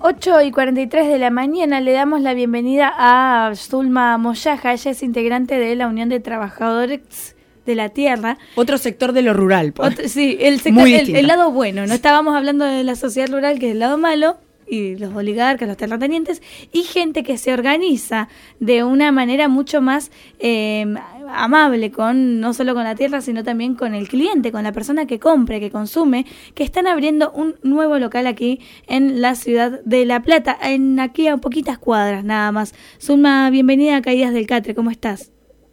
8:43 de la mañana le damos la bienvenida a Zulma Moyaja. Ella es integrante de la Unión de Trabajadores de la Tierra. Otro sector de lo rural. Sí, el sector, el lado bueno. No estábamos hablando de la sociedad rural, que es el lado malo, y los oligarcas, los terratenientes, y gente que se organiza de una manera mucho más amable, no solo con la tierra, sino también con el cliente, con la persona que compre, que consume, que están abriendo un nuevo local aquí en la ciudad de La Plata, aquí a poquitas cuadras nada más. Zulma, bienvenida a Caídas del Catre, ¿cómo estás?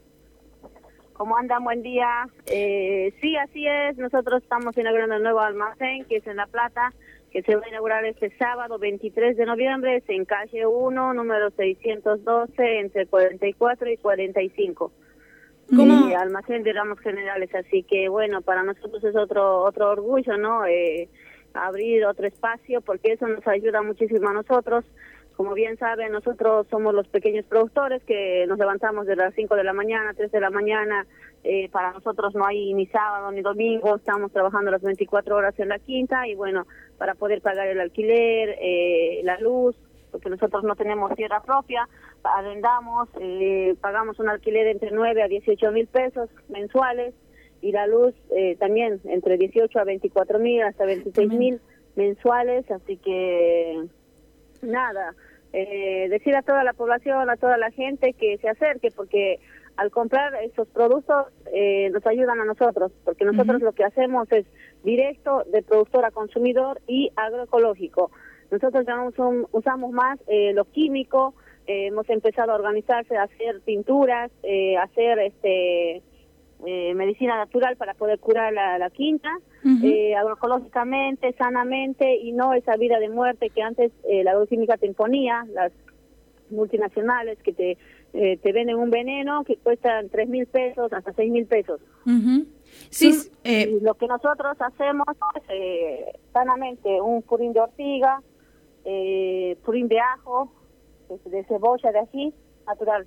¿Cómo andan? Buen día. Sí, así es, nosotros estamos inaugurando el nuevo almacén, que es en La Plata, que se va a inaugurar este sábado 23 de noviembre, es en calle 1, número 612, entre 44 y 45. ¿Cómo? Almacén de ramos generales, así que bueno, para nosotros es otro orgullo, ¿no? Abrir otro espacio, porque eso nos ayuda muchísimo a nosotros. Como bien saben, nosotros somos los pequeños productores que nos levantamos de las 5 de la mañana, 3 de la mañana. Para nosotros no hay ni sábado ni domingo, estamos trabajando las 24 horas en la quinta y bueno, para poder pagar el alquiler, la luz, porque nosotros no tenemos tierra propia, arrendamos, pagamos un alquiler entre 9 a 18 mil pesos mensuales y la luz también entre 18 a 24 mil hasta 26 mil mensuales, así que nada, decir a toda la población, a toda la gente que se acerque, porque al comprar estos productos nos ayudan a nosotros, porque nosotros lo que hacemos es directo de productor a consumidor y agroecológico. Nosotros ya no usamos más lo químico, hemos empezado a organizarse, a hacer pinturas, hacer medicina natural para poder curar la quinta, agroecológicamente, sanamente, y no esa vida de muerte que antes la agroquímica te imponía, las multinacionales que te venden un veneno que cuestan 3.000 pesos hasta 6.000 pesos. Sí, y lo que nosotros hacemos es sanamente un purín de ortiga, purín de ajo, de cebolla de ají natural.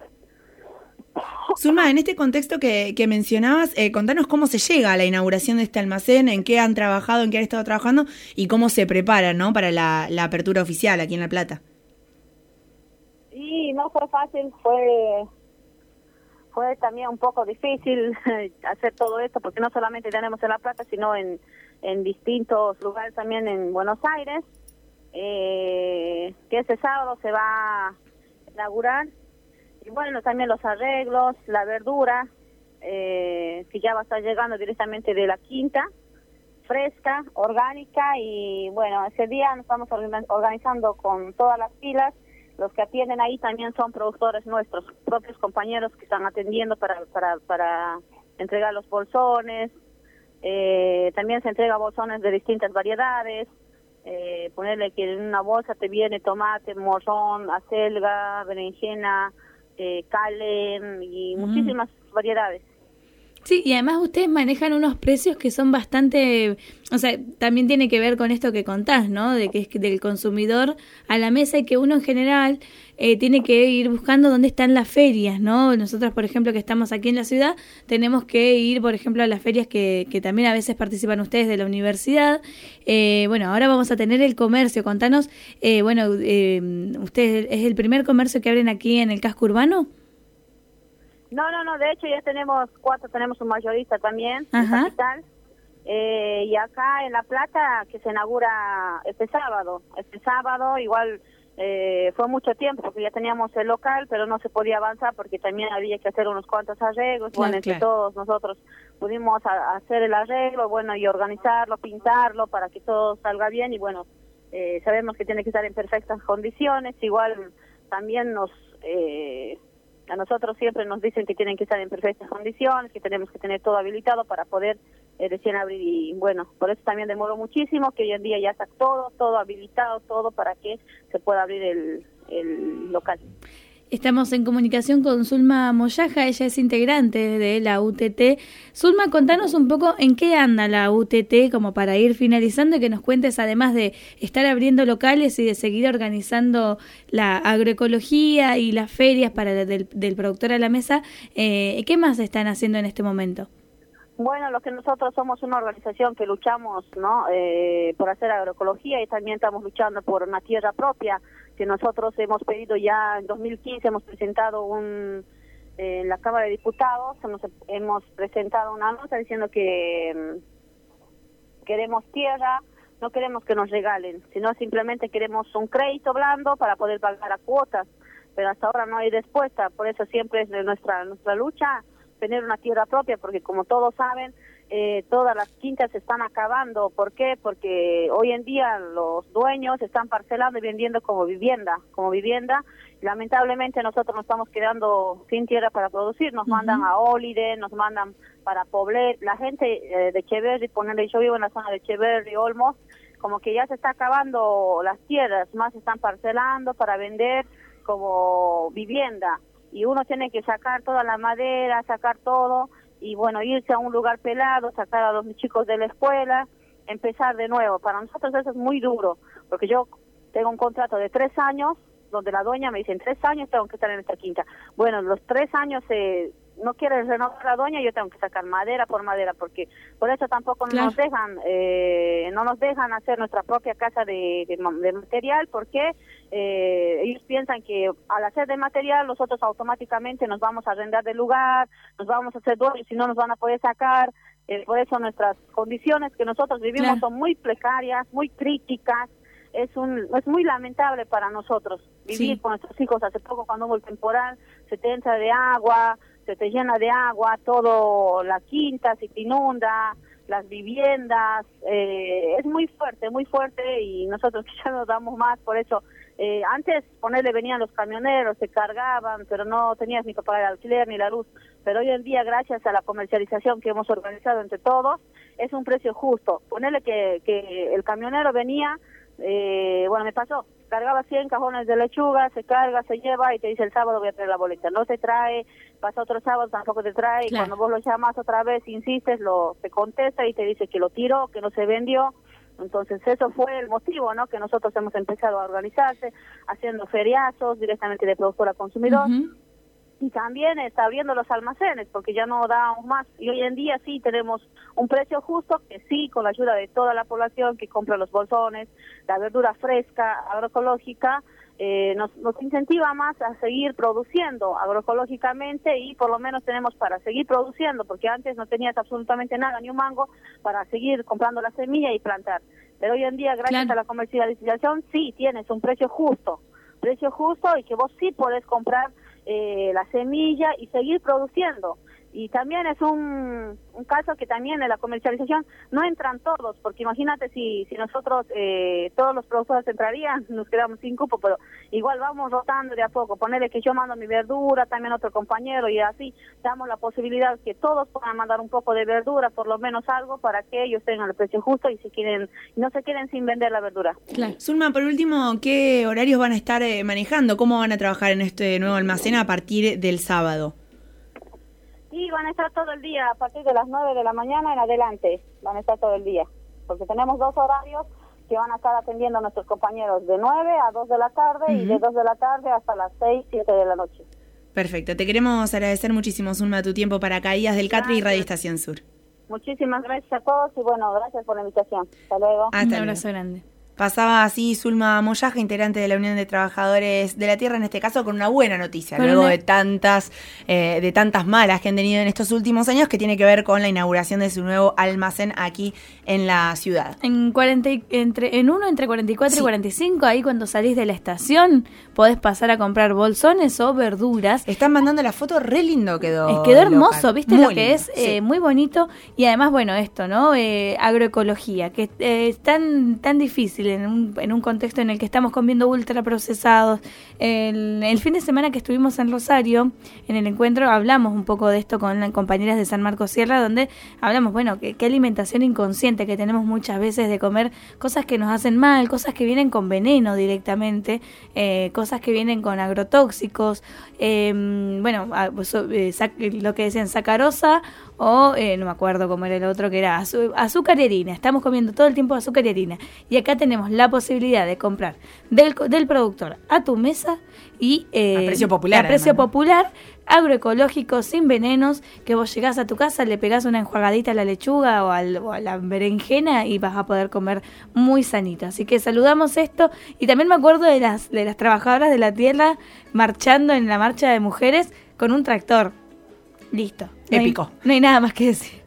Zulma, en este contexto que mencionabas, contanos cómo se llega a la inauguración de este almacén, en qué han trabajado, en qué han estado trabajando y cómo se preparan, ¿no?, para la apertura oficial aquí en La Plata. Y no fue fácil, fue también un poco difícil hacer todo esto, porque no solamente tenemos en La Plata, sino en distintos lugares también en Buenos Aires, que este sábado se va a inaugurar. Y bueno, también los arreglos, la verdura, que ya va a estar llegando directamente de la quinta, fresca, orgánica, y bueno, ese día nos estamos organizando con todas las filas. Los que atienden ahí también son productores nuestros, propios compañeros que están atendiendo para entregar los bolsones. También se entrega bolsones de distintas variedades. Ponerle que en una bolsa te viene tomate, morrón, acelga, berenjena, calen y muchísimas variedades. Sí, y además ustedes manejan unos precios que son bastante, o sea, también tiene que ver con esto que contás, ¿no? De que es del consumidor a la mesa y que uno en general tiene que ir buscando dónde están las ferias, ¿no? Nosotros, por ejemplo, que estamos aquí en la ciudad, tenemos que ir, por ejemplo, a las ferias que también a veces participan ustedes de la universidad. Bueno, ahora vamos a tener el comercio. Contanos, ¿ustedes es el primer comercio que abren aquí en el casco urbano? No, de hecho ya tenemos 4, tenemos un mayorista también, en Capital, y acá en La Plata que se inaugura este sábado igual fue mucho tiempo porque ya teníamos el local, pero no se podía avanzar porque también había que hacer unos cuantos arreglos, entre todos nosotros pudimos hacer el arreglo, y organizarlo, pintarlo para que todo salga bien, y sabemos que tiene que estar en perfectas condiciones, igual también a nosotros siempre nos dicen que tienen que estar en perfectas condiciones, que tenemos que tener todo habilitado para poder recién abrir, y por eso también demoró muchísimo, que hoy en día ya está todo habilitado, todo para que se pueda abrir el local. Estamos en comunicación con Zulma Moyaja, ella es integrante de la UTT. Zulma, contanos un poco en qué anda la UTT, como para ir finalizando, y que nos cuentes, además de estar abriendo locales y de seguir organizando la agroecología y las ferias para del productor a la mesa, ¿qué más están haciendo en este momento? Bueno, lo que nosotros somos una organización que luchamos, ¿no? Por hacer agroecología, y también estamos luchando por una tierra propia, que nosotros hemos pedido ya en 2015, hemos presentado en la Cámara de Diputados, hemos presentado una nota diciendo que queremos tierra, no queremos que nos regalen, sino simplemente queremos un crédito blando para poder pagar a cuotas, pero hasta ahora no hay respuesta. Por eso siempre es de nuestra lucha tener una tierra propia, porque como todos saben, todas las quintas se están acabando. ¿Por qué? Porque hoy en día los dueños están parcelando y vendiendo como vivienda. Lamentablemente nosotros nos estamos quedando sin tierra para producir, nos mandan a Olide, nos mandan para Poblet. La gente de Echeverri, yo vivo en la zona de Echeverri, Olmos, como que ya se está acabando las tierras, más están parcelando para vender como vivienda. Y uno tiene que sacar toda la madera, sacar todo, y bueno, irse a un lugar pelado, sacar a los chicos de la escuela, empezar de nuevo. Para nosotros eso es muy duro, porque yo tengo un contrato de 3 años, donde la dueña me dice, en 3 años tengo que estar en esta quinta. Bueno, los 3 años no quiere renovar la dueña, yo tengo que sacar madera por madera, porque por eso tampoco nos dejan hacer nuestra propia casa de material, porque ellos piensan que al hacer de material nosotros automáticamente nos vamos a arrendar del lugar, nos vamos a hacer dueños y no nos van a poder sacar. Por eso nuestras condiciones que nosotros vivimos son muy precarias, muy críticas. Es muy lamentable para nosotros vivir con nuestros hijos. Hace poco, cuando hubo el temporal, se te entra de agua, se te llena de agua, todo la quinta se te inunda, las viviendas, es muy fuerte, y nosotros ya nos damos más. Por eso, antes venían los camioneros, se cargaban, pero no tenías ni para pagar el alquiler ni la luz. Pero hoy en día, gracias a la comercialización que hemos organizado entre todos, es un precio justo. Ponerle que el camionero venía, me pasó, cargaba 100 cajones de lechuga, se carga, se lleva y te dice el sábado voy a traer la boleta. No te trae, pasa otro sábado, tampoco te trae, y cuando vos lo llamas otra vez, insistes, te contesta y te dice que lo tiró, que no se vendió. Entonces eso fue el motivo, ¿no? Que nosotros hemos empezado a organizarse, haciendo feriazos directamente de productor a consumidor. Y también está abriendo los almacenes, porque ya no damos más. Y hoy en día sí tenemos un precio justo, que sí, con la ayuda de toda la población que compra los bolsones, la verdura fresca, agroecológica, nos incentiva más a seguir produciendo agroecológicamente, y por lo menos tenemos para seguir produciendo, porque antes no tenías absolutamente nada, ni un mango, para seguir comprando la semilla y plantar. Pero hoy en día, gracias a la comercialización, sí tienes un precio justo, y que vos sí podés comprar la semilla y seguir produciendo. Y también es un caso que también en la comercialización no entran todos, porque imagínate si nosotros, todos los productores entrarían, nos quedamos sin cupo, pero igual vamos rotando de a poco. Ponerle que yo mando mi verdura, también otro compañero, y así damos la posibilidad que todos puedan mandar un poco de verdura, por lo menos algo, para que ellos tengan el precio justo y no se queden sin vender la verdura. Claro. Zulma, por último, ¿qué horarios van a estar manejando? ¿Cómo van a trabajar en este nuevo almacén a partir del sábado? Sí, van a estar todo el día, a partir de las 9 de la mañana en adelante, van a estar todo el día, porque tenemos 2 horarios que van a estar atendiendo a nuestros compañeros, de 9 a 2 de la tarde y de 2 de la tarde hasta las 6, 7 de la noche. Perfecto, te queremos agradecer muchísimo, Zulma, tu tiempo para Caídas del Catri y Radio Estación Sur. Muchísimas gracias a todos y bueno, gracias por la invitación. Hasta luego. Un abrazo grande. Pasaba así Zulma Moyaja, integrante de la Unión de Trabajadores de la Tierra, en este caso con una buena noticia, luego de tantas malas que han tenido en estos últimos años, que tiene que ver con la inauguración de su nuevo almacén aquí en la ciudad. Entre 44 y 45, ahí cuando salís de la estación, podés pasar a comprar bolsones o verduras. Están mandando la foto, re lindo quedó. Quedó hermoso, ¿viste muy lo que lindo, es? Sí. Muy bonito, y además, bueno, esto, ¿no? Agroecología, que es tan difícil en un contexto en el que estamos comiendo ultraprocesados. El fin de semana que estuvimos en Rosario, en el encuentro, hablamos un poco de esto con las compañeras de San Marcos Sierra, donde hablamos, bueno, qué alimentación inconsciente que tenemos muchas veces de comer cosas que nos hacen mal, cosas que vienen con veneno directamente, cosas que vienen con agrotóxicos, lo que decían sacarosa, o no me acuerdo cómo era el otro, que era azúcar y harina. Estamos comiendo todo el tiempo azúcar y harina, y acá tenemos tenemos la posibilidad de comprar del productor a tu mesa y a precio popular, agroecológico, sin venenos, que vos llegás a tu casa, le pegás una enjuagadita a la lechuga o a la berenjena y vas a poder comer muy sanito. Así que saludamos esto. Y también me acuerdo de las trabajadoras de la tierra marchando en la marcha de mujeres con un tractor. Listo. Épico. No hay nada más que decir.